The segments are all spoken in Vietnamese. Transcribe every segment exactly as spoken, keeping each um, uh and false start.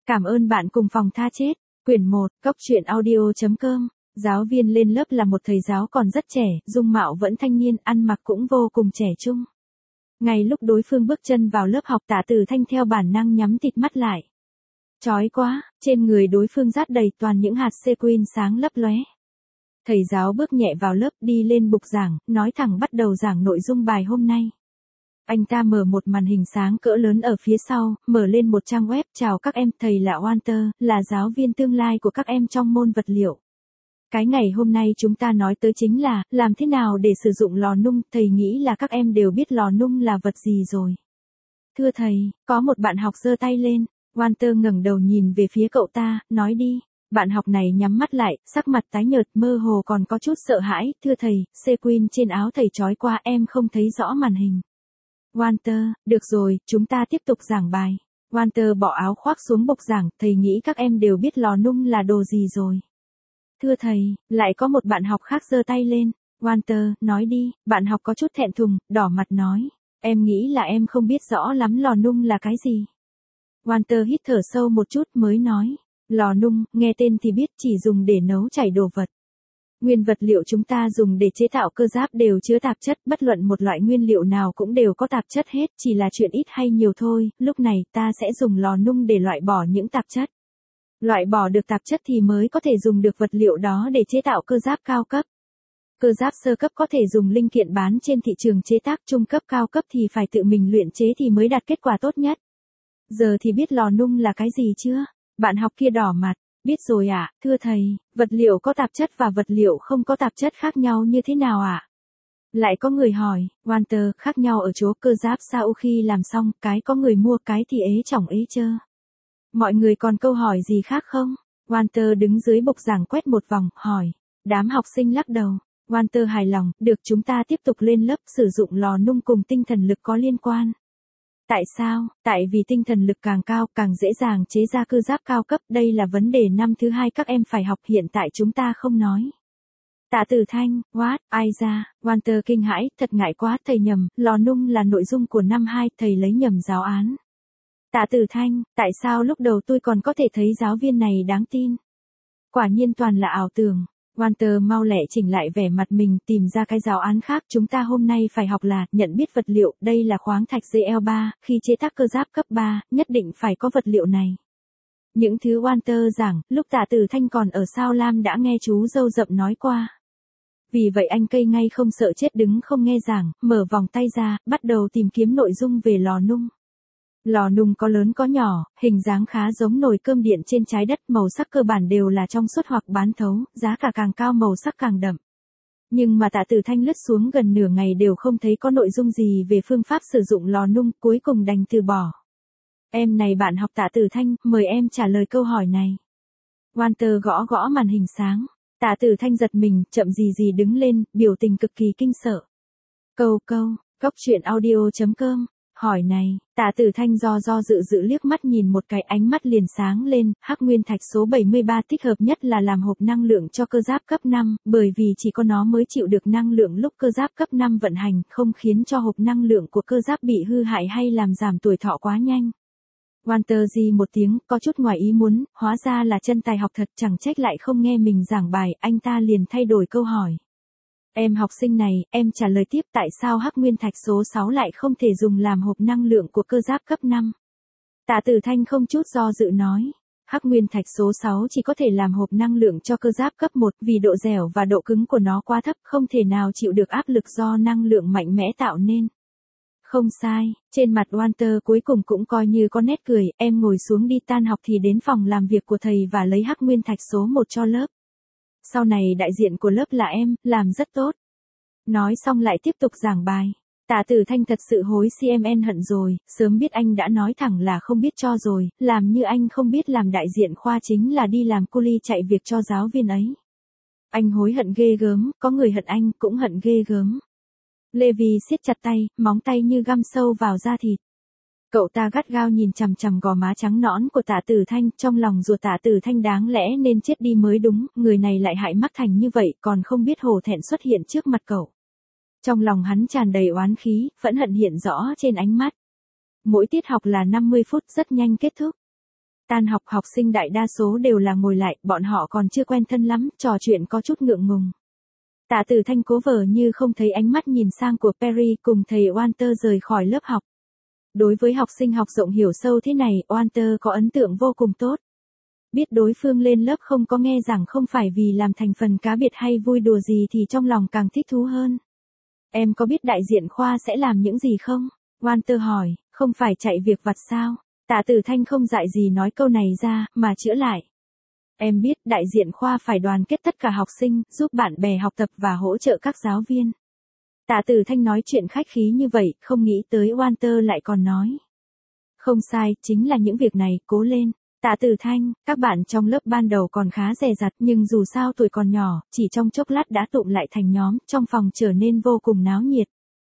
Cảm ơn bạn cùng phòng tha chết. Quyển một, Cốc truyện audio chấm com. Giáo viên lên lớp là một thầy giáo còn rất trẻ, dung mạo vẫn thanh niên, ăn mặc cũng vô cùng trẻ trung. Ngay lúc đối phương bước chân vào lớp học, Tạ Tử Thanh theo bản năng nhắm tịt mắt lại. Chói quá, trên người đối phương rát đầy toàn những hạt sequin sáng lấp lóe. Thầy giáo bước nhẹ vào lớp, đi lên bục giảng, nói thẳng bắt đầu giảng nội dung bài hôm nay. Anh ta mở một màn hình sáng cỡ lớn ở phía sau, mở lên một trang web. Chào các em, thầy là Walter, là giáo viên tương lai của các em trong môn vật liệu. Cái ngày hôm nay chúng ta nói tới chính là, làm thế nào để sử dụng lò nung. Thầy nghĩ là các em đều biết lò nung là vật gì rồi. Thưa thầy, có một bạn học giơ tay lên. Walter ngẩng đầu nhìn về phía cậu ta, nói đi. Bạn học này nhắm mắt lại, sắc mặt tái nhợt, mơ hồ còn có chút sợ hãi. Thưa thầy, sequin trên áo thầy trói qua, em không thấy rõ màn hình. Walter, được rồi, chúng ta tiếp tục giảng bài. Walter bỏ áo khoác xuống bục giảng, thầy nghĩ các em đều biết lò nung là đồ gì rồi. Thưa thầy, lại có một bạn học khác giơ tay lên. Walter, nói đi. Bạn học có chút thẹn thùng, đỏ mặt nói. Em nghĩ là em không biết rõ lắm lò nung là cái gì. Walter hít thở sâu một chút mới nói. Lò nung, nghe tên thì biết, chỉ dùng để nấu chảy đồ vật. Nguyên vật liệu chúng ta dùng để chế tạo cơ giáp đều chứa tạp chất, bất luận một loại nguyên liệu nào cũng đều có tạp chất hết, chỉ là chuyện ít hay nhiều thôi. Lúc này ta sẽ dùng lò nung để loại bỏ những tạp chất. Loại bỏ được tạp chất thì mới có thể dùng được vật liệu đó để chế tạo cơ giáp cao cấp. Cơ giáp sơ cấp có thể dùng linh kiện bán trên thị trường chế tác, trung cấp cao cấp thì phải tự mình luyện chế thì mới đạt kết quả tốt nhất. Giờ thì biết lò nung là cái gì chưa? Bạn học kia đỏ mặt. Biết rồi ạ, à, thưa thầy, vật liệu có tạp chất và vật liệu không có tạp chất khác nhau như thế nào ạ? À? Lại có người hỏi, Walter, khác nhau ở chỗ cơ giáp sau khi làm xong, cái có người mua, cái thì ế chỏng ế chơ. Mọi người còn câu hỏi gì khác không? Walter đứng dưới bục giảng quét một vòng, hỏi. Đám học sinh lắc đầu. Walter hài lòng, được, chúng ta tiếp tục lên lớp. Sử dụng lò nung cùng tinh thần lực có liên quan. Tại sao? Tại vì tinh thần lực càng cao, càng dễ dàng chế ra cơ giáp cao cấp. Đây là vấn đề năm thứ hai các em phải học, hiện tại chúng ta không nói. Tạ Tử Thanh, what, ai ra? Walter kinh hãi, thật ngại quá, thầy nhầm, lò nung là nội dung của năm hai, thầy lấy nhầm giáo án. Tạ Tử Thanh, tại sao lúc đầu tôi còn có thể thấy giáo viên này đáng tin? Quả nhiên toàn là ảo tưởng. Walter mau lẹ chỉnh lại vẻ mặt mình, tìm ra cái giáo án khác. Chúng ta hôm nay phải học là, nhận biết vật liệu, đây là khoáng thạch giê lờ ba, khi chế tác cơ giáp cấp ba, nhất định phải có vật liệu này. Những thứ Walter giảng, lúc Tạ Tử Thanh còn ở Sao Lam đã nghe chú dâu rậm nói qua. Vì vậy anh cây ngay không sợ chết đứng không nghe giảng, mở vòng tay ra, bắt đầu tìm kiếm nội dung về lò nung. Lò nung có lớn có nhỏ, hình dáng khá giống nồi cơm điện trên trái đất, màu sắc cơ bản đều là trong suốt hoặc bán thấu, giá cả càng cao màu sắc càng đậm. Nhưng mà Tạ Tử Thanh lướt xuống gần nửa ngày đều không thấy có nội dung gì về phương pháp sử dụng lò nung, cuối cùng đành từ bỏ. Em này bạn học Tạ Tử Thanh, mời em trả lời câu hỏi này. Walter gõ gõ màn hình sáng. Tạ Tử Thanh giật mình, chậm gì gì đứng lên, biểu tình cực kỳ kinh sợ. Câu câu, Cốc truyện audio chấm com. Hỏi này, Tạ Tử Thanh do do dự dự liếc mắt nhìn một cái, ánh mắt liền sáng lên. Hắc nguyên thạch số bảy mươi ba thích hợp nhất là làm hộp năng lượng cho cơ giáp cấp năm, bởi vì chỉ có nó mới chịu được năng lượng lúc cơ giáp cấp năm vận hành, không khiến cho hộp năng lượng của cơ giáp bị hư hại hay làm giảm tuổi thọ quá nhanh. Walter di một tiếng, có chút ngoài ý muốn, hóa ra là chân tài học thật, chẳng trách lại không nghe mình giảng bài, anh ta liền thay đổi câu hỏi. Em học sinh này, em trả lời tiếp, tại sao hắc nguyên thạch số sáu lại không thể dùng làm hộp năng lượng của cơ giáp cấp năm? Tạ Tử Thanh không chút do dự nói. Hắc nguyên thạch số sáu chỉ có thể làm hộp năng lượng cho cơ giáp cấp một, vì độ dẻo và độ cứng của nó quá thấp, không thể nào chịu được áp lực do năng lượng mạnh mẽ tạo nên. Không sai, trên mặt Walter cuối cùng cũng coi như có nét cười, em ngồi xuống đi, tan học thì đến phòng làm việc của thầy và lấy hắc nguyên thạch số một cho lớp. Sau này đại diện của lớp là em, làm rất tốt. Nói xong lại tiếp tục giảng bài. Tạ Tử Thanh thật sự hối xê em en hận rồi, sớm biết anh đã nói thẳng là không biết cho rồi, làm như anh không biết làm đại diện khoa chính là đi làm cu li chạy việc cho giáo viên ấy. Anh hối hận ghê gớm, có người hận anh cũng hận ghê gớm. Levi siết chặt tay, móng tay như găm sâu vào da thịt. Cậu ta gắt gao nhìn chằm chằm gò má trắng nõn của Tạ Tử Thanh, trong lòng ruột Tạ Tử Thanh đáng lẽ nên chết đi mới đúng, người này lại hại mắc thành như vậy, còn không biết hổ thẹn xuất hiện trước mặt cậu. Trong lòng hắn tràn đầy oán khí, phẫn hận hiện rõ trên ánh mắt. Mỗi tiết học là năm mươi phút, rất nhanh kết thúc. Tan học học sinh đại đa số đều là ngồi lại, bọn họ còn chưa quen thân lắm, trò chuyện có chút ngượng ngùng. Tạ Tử Thanh cố vờ như không thấy ánh mắt nhìn sang của Perry cùng thầy Walter rời khỏi lớp học. Đối với học sinh học rộng hiểu sâu thế này, Walter có ấn tượng vô cùng tốt. Biết đối phương lên lớp không có nghe giảng không phải vì làm thành phần cá biệt hay vui đùa gì thì trong lòng càng thích thú hơn. Em có biết đại diện khoa sẽ làm những gì không? Walter hỏi, không phải chạy việc vặt sao? Tạ Tử Thanh không dại gì nói câu này ra, mà chữa lại. Em biết đại diện khoa phải đoàn kết tất cả học sinh, giúp bạn bè học tập và hỗ trợ các giáo viên. Tạ Tử Thanh nói chuyện khách khí như vậy, không nghĩ tới Walter lại còn nói. Không sai, chính là những việc này, cố lên. Tạ Tử Thanh, các bạn trong lớp ban đầu còn khá dè dặt nhưng dù sao tuổi còn nhỏ, chỉ trong chốc lát đã tụm lại thành nhóm, trong phòng trở nên vô cùng náo nhiệt.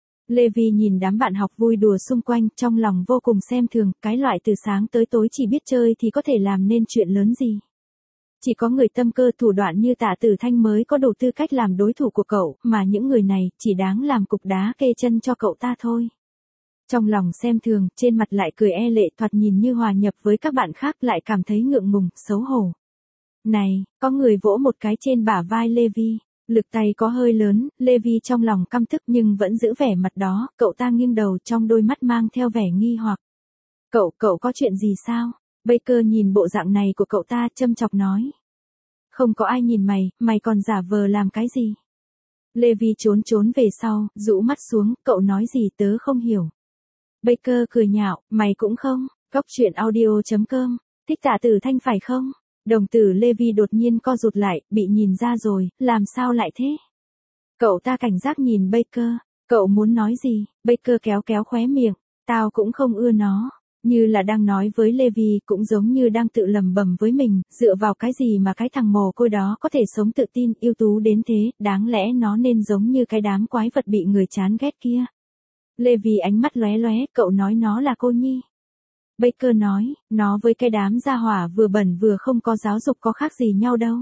Levi nhìn đám bạn học vui đùa xung quanh, trong lòng vô cùng xem thường, cái loại từ sáng tới tối chỉ biết chơi thì có thể làm nên chuyện lớn gì. Chỉ có người tâm cơ thủ đoạn như Tạ Tử Thanh mới có đủ tư cách làm đối thủ của cậu, mà những người này chỉ đáng làm cục đá kê chân cho cậu ta thôi. Trong lòng xem thường, trên mặt lại cười e lệ, thoạt nhìn như hòa nhập với các bạn khác, lại cảm thấy ngượng ngùng, xấu hổ. Này, có người vỗ một cái trên bả vai Levi, lực tay có hơi lớn, Levi trong lòng căm tức nhưng vẫn giữ vẻ mặt đó, cậu ta nghiêng đầu, trong đôi mắt mang theo vẻ nghi hoặc. Cậu, cậu có chuyện gì sao? Baker nhìn bộ dạng này của cậu ta châm chọc nói. Không có ai nhìn mày, mày còn giả vờ làm cái gì? Levi trốn trốn về sau, rũ mắt xuống, cậu nói gì tớ không hiểu. Baker cười nhạo, mày cũng không, Cóc truyện audio chấm com, thích Tạ Tử Thanh phải không? Đồng tử Levi đột nhiên co rụt lại, bị nhìn ra rồi, làm sao lại thế? Cậu ta cảnh giác nhìn Baker, cậu muốn nói gì? Baker kéo kéo khóe miệng, tao cũng không ưa nó. Như là đang nói với Levi, cũng giống như đang tự lầm bầm với mình, dựa vào cái gì mà cái thằng mồ côi đó có thể sống tự tin, ưu tú đến thế, đáng lẽ nó nên giống như cái đám quái vật bị người chán ghét kia. Levi ánh mắt lóe lóe, cậu nói nó là cô nhi. Baker nói, nó với cái đám gia hỏa vừa bẩn vừa không có giáo dục có khác gì nhau đâu.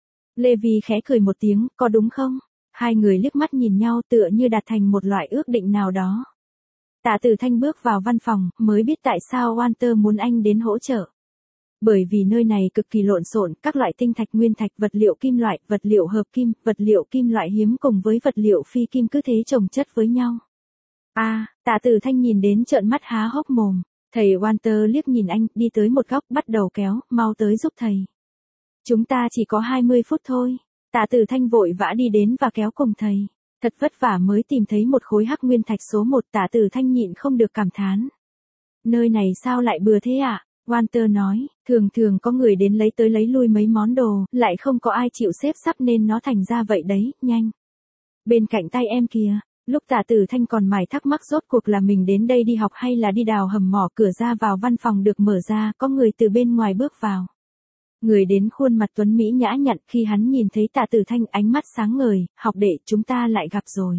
Levi khẽ cười một tiếng, có đúng không? Hai người liếc mắt nhìn nhau tựa như đạt thành một loại ước định nào đó. Tạ Tử Thanh bước vào văn phòng, mới biết tại sao Walter muốn anh đến hỗ trợ. Bởi vì nơi này cực kỳ lộn xộn, các loại tinh thạch nguyên thạch, vật liệu kim loại, vật liệu hợp kim, vật liệu kim loại hiếm cùng với vật liệu phi kim cứ thế chồng chất với nhau. A, à, Tạ Tử Thanh nhìn đến trợn mắt há hốc mồm. Thầy Walter liếc nhìn anh, đi tới một góc, bắt đầu kéo, mau tới giúp thầy. Chúng ta chỉ có hai mươi phút thôi. Tạ Tử Thanh vội vã đi đến và kéo cùng thầy. Thật vất vả mới tìm thấy một khối hắc nguyên thạch số một, Tạ Tử Thanh nhịn không được cảm thán. Nơi này sao lại bừa thế ạ? À? Walter nói, thường thường có người đến lấy tới lấy lui mấy món đồ, lại không có ai chịu xếp sắp nên nó thành ra vậy đấy, nhanh. Bên cạnh tay em kìa, lúc Tạ Tử Thanh còn mải thắc mắc rốt cuộc là mình đến đây đi học hay là đi đào hầm mỏ, cửa ra vào văn phòng được mở ra, có người từ bên ngoài bước vào. Người đến khuôn mặt tuấn mỹ nhã nhặn, khi hắn nhìn thấy Tạ Tử Thanh ánh mắt sáng ngời, học đệ chúng ta lại gặp rồi.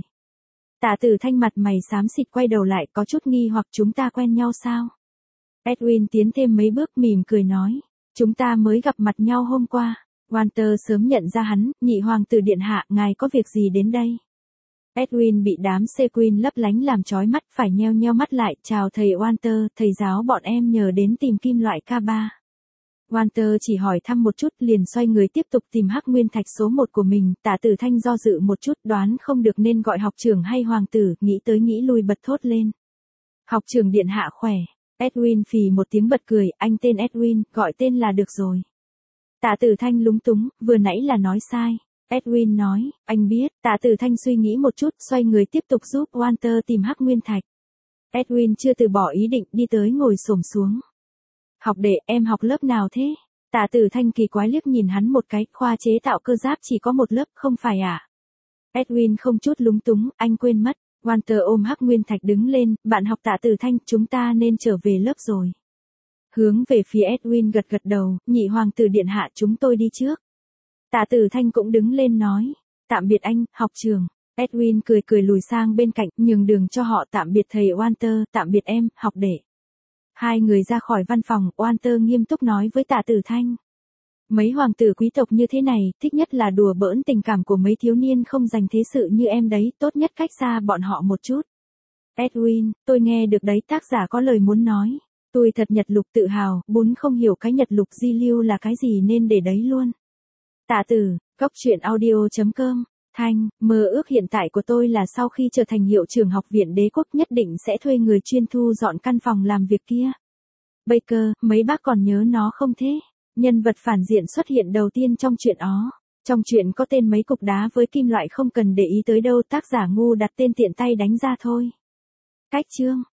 Tạ Tử Thanh mặt mày xám xịt quay đầu lại có chút nghi hoặc chúng ta quen nhau sao? Edwin tiến thêm mấy bước mỉm cười nói, chúng ta mới gặp mặt nhau hôm qua. Walter sớm nhận ra hắn, nhị hoàng tử điện hạ, ngài có việc gì đến đây? Edwin bị đám sequin lấp lánh làm chói mắt, phải nheo nheo mắt lại, chào thầy Walter, thầy giáo bọn em nhờ đến tìm kim loại K ba. Walter chỉ hỏi thăm một chút liền xoay người tiếp tục tìm hắc nguyên thạch số một của mình. Tạ Tử Thanh do dự một chút, đoán không được nên gọi học trưởng hay hoàng tử, nghĩ tới nghĩ lui bật thốt lên. Học trưởng điện hạ khỏe. Edwin phì một tiếng bật cười, anh tên Edwin, gọi tên là được rồi. Tạ Tử Thanh lúng túng, vừa nãy là nói sai. Edwin nói, anh biết. Tạ Tử Thanh suy nghĩ một chút, xoay người tiếp tục giúp Walter tìm hắc nguyên thạch. Edwin chưa từ bỏ ý định, đi tới ngồi xổm xuống. Học đệ, em học lớp nào thế? Tạ Tử Thanh kỳ quái liếc nhìn hắn một cái, khoa chế tạo cơ giáp chỉ có một lớp, không phải à? Edwin không chút lúng túng, anh quên mất. Walter ôm hắc nguyên thạch đứng lên, bạn học Tạ Tử Thanh, chúng ta nên trở về lớp rồi. Hướng về phía Edwin gật gật đầu, nhị hoàng tử điện hạ chúng tôi đi trước. Tạ Tử Thanh cũng đứng lên nói, tạm biệt anh, học trường. Edwin cười cười lùi sang bên cạnh, nhường đường cho họ, tạm biệt thầy Walter, tạm biệt em, học đệ. Hai người ra khỏi văn phòng, Walter nghiêm túc nói với Tạ Tử Thanh. Mấy hoàng tử quý tộc như thế này, thích nhất là đùa bỡn tình cảm của mấy thiếu niên không dành thế sự như em đấy, tốt nhất cách xa bọn họ một chút. Edwin, tôi nghe được đấy, tác giả có lời muốn nói. Tôi thật nhật lục tự hào, bún không hiểu cái nhật lục di lưu là cái gì nên để đấy luôn. Tạ Tử, cốc truyện audio.com. Thanh, mơ ước hiện tại của tôi là sau khi trở thành hiệu trưởng học viện đế quốc nhất định sẽ thuê người chuyên thu dọn căn phòng làm việc kia. Baker, mấy bác còn nhớ nó không thế? Nhân vật phản diện xuất hiện đầu tiên trong truyện ó. Trong truyện có tên mấy cục đá với kim loại không cần để ý tới đâu, tác giả ngu đặt tên tiện tay đánh ra thôi. Cách chương